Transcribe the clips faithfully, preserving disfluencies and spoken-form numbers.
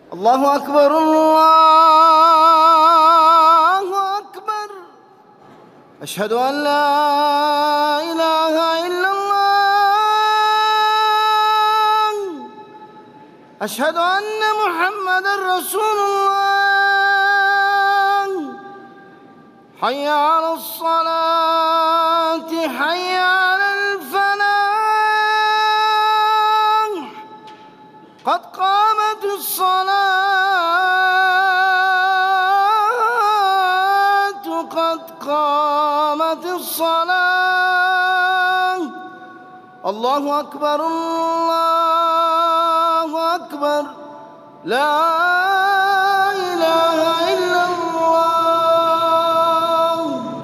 الله أكبر الله أكبر. أشهد أن لا إله إلا الله. أشهد أن محمدًا رسول الله. حي على الصلاة حي على الفلاح. قد قامت الصلاة قد قامت الصلاة. الله أكبر الله أكبر. لا إله إلا الله.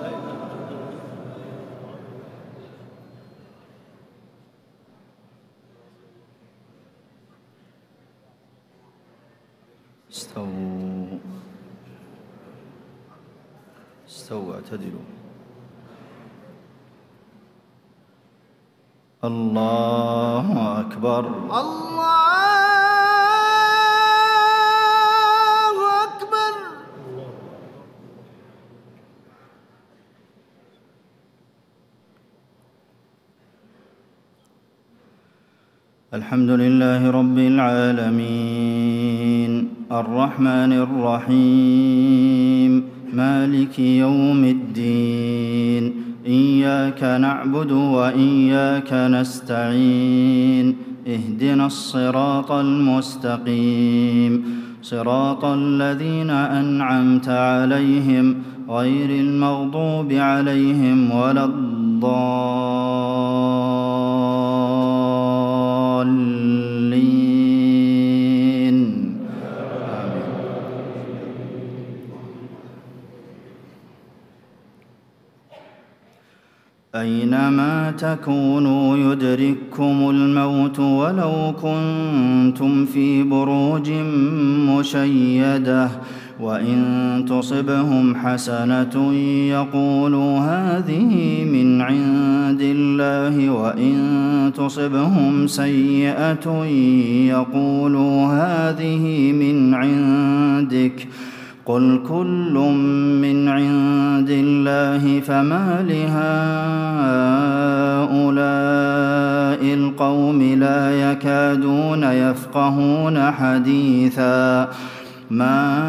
استووا استووا اعتدلوا. الله أكبر الله أكبر. الحمد لله رب العالمين الرحمن الرحيم مالك يوم الدين. إياك نعبد وإياك نستعين. اهدنا الصراط المستقيم صراط الذين أنعمت عليهم غير المغضوب عليهم ولا الضالين. أينما تكونوا يدرككم الموت ولو كنتم في بروج مشيدة. وإن تصبهم حسنة يقولوا هذه من عند الله وإن تصبهم سيئة يقولوا هذه من عندك. قل كل من عند الله فما لهؤلاء القوم لا يكادون يفقهون حديثا. ما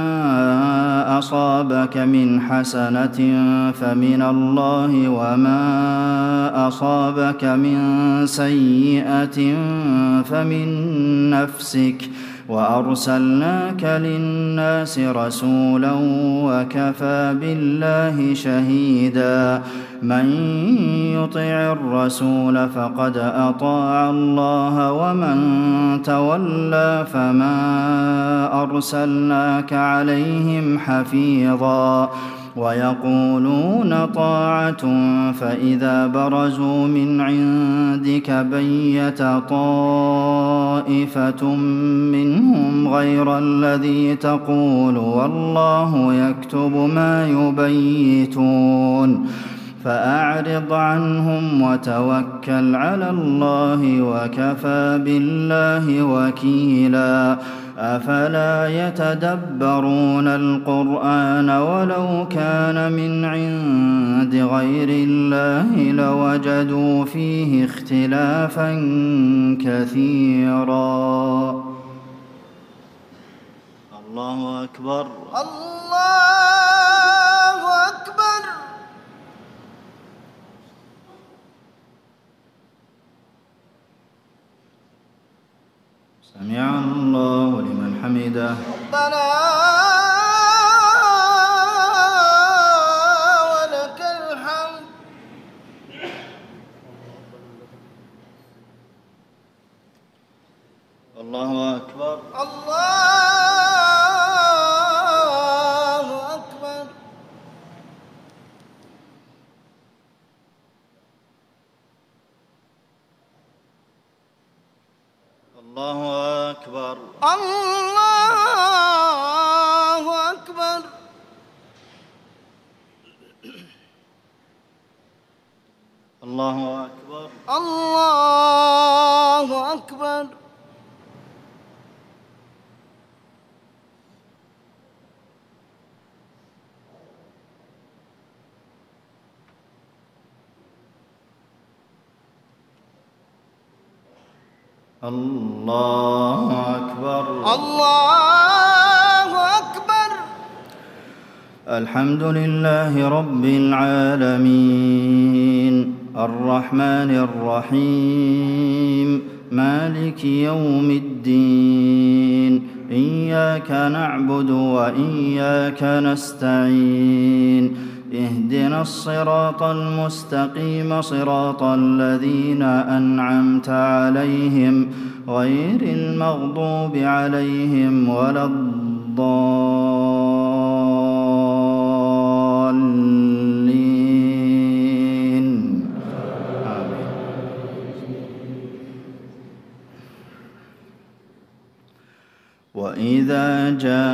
أصابك من حسنة فمن الله وما أصابك من سيئة فمن نفسك. وأرسلناك للناس رسولا وكفى بالله شهيدا. من يطع الرسول فقد أطاع الله ومن تولى فما أرسلناك عليهم حفيظا. ويقولون طاعة فإذا برزوا من عندك بيت طائفة منهم غير الذي تقول والله يكتب ما يبيتون. فأعرض عنهم وتوكل على الله وكفى بالله وكيلا. أفلا يتدبرون القرآن ولو كان من عند غير الله لوجدوا فيه اختلافا كثيرا. الله أكبر الله أكبر. سمع الله لمن حمده. ربنا ولك الحمد. الله أكبر الله أكبر. الله أكبر الله أكبر. الله أكبر الله أكبر. الله أكبر. الله أكبر. الحمد لله رب العالمين الرحمن الرحيم مالك يوم الدين إياك نعبد وإياك نستعين اهدنا الصراط المستقيم صراط الذين أنعمت عليهم غير المغضوب عليهم ولا الضالين آمين. وإذا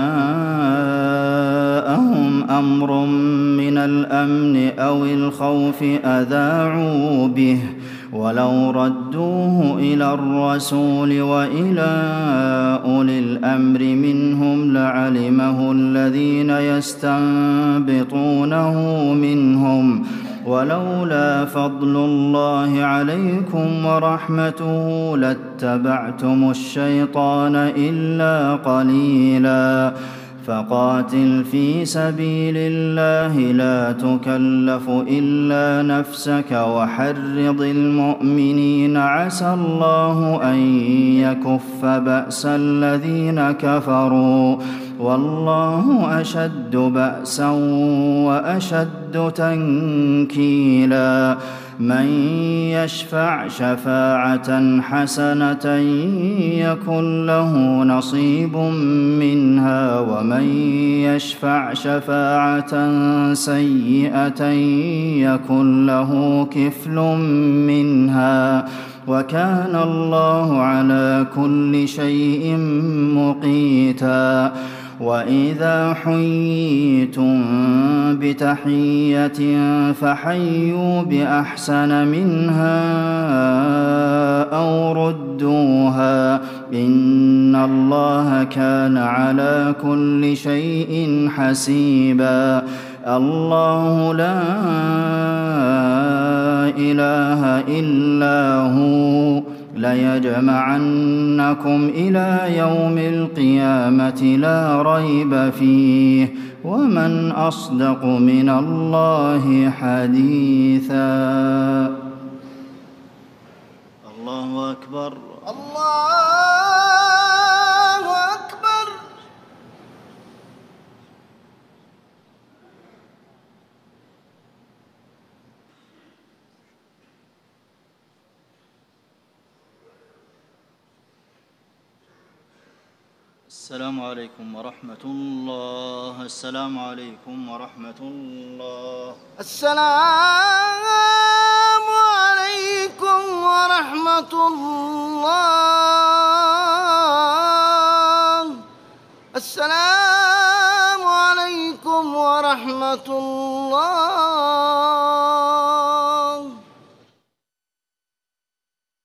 جاءهم أمر من الأمن أو الخوف أذاعوا به ولو ردوه إلى الرسول وإلى أولي الأمر منهم لعلمه الذين يستنبطونه منهم ولولا فضل الله عليكم ورحمته لاتبعتم الشيطان إلا قليلا فقاتل في سبيل الله لا تكلف إلا نفسك وحرض المؤمنين عسى الله أن يكف بأس الذين كفروا والله أشد بأسا وأشد تنكيلا من يشفع شفاعة حسنة يكن له نصيب منها ومن يشفع شفاعة سيئة يكن له كفل منها وكان الله على كل شيء مقيتا وإذا حييتم بتحية فحيوا بأحسن منها أو ردوها إن الله كان على كل شيء حسيبا الله لا إله إلا هو ليجمعنكم إلى يوم القيامة لا ريب فيه ومن أصدق من الله حديثا. الله أكبر. الله أكبر. السلام عليكم ورحمة الله. السلام عليكم ورحمة الله. السلام عليكم ورحمة الله. السلام عليكم ورحمة الله.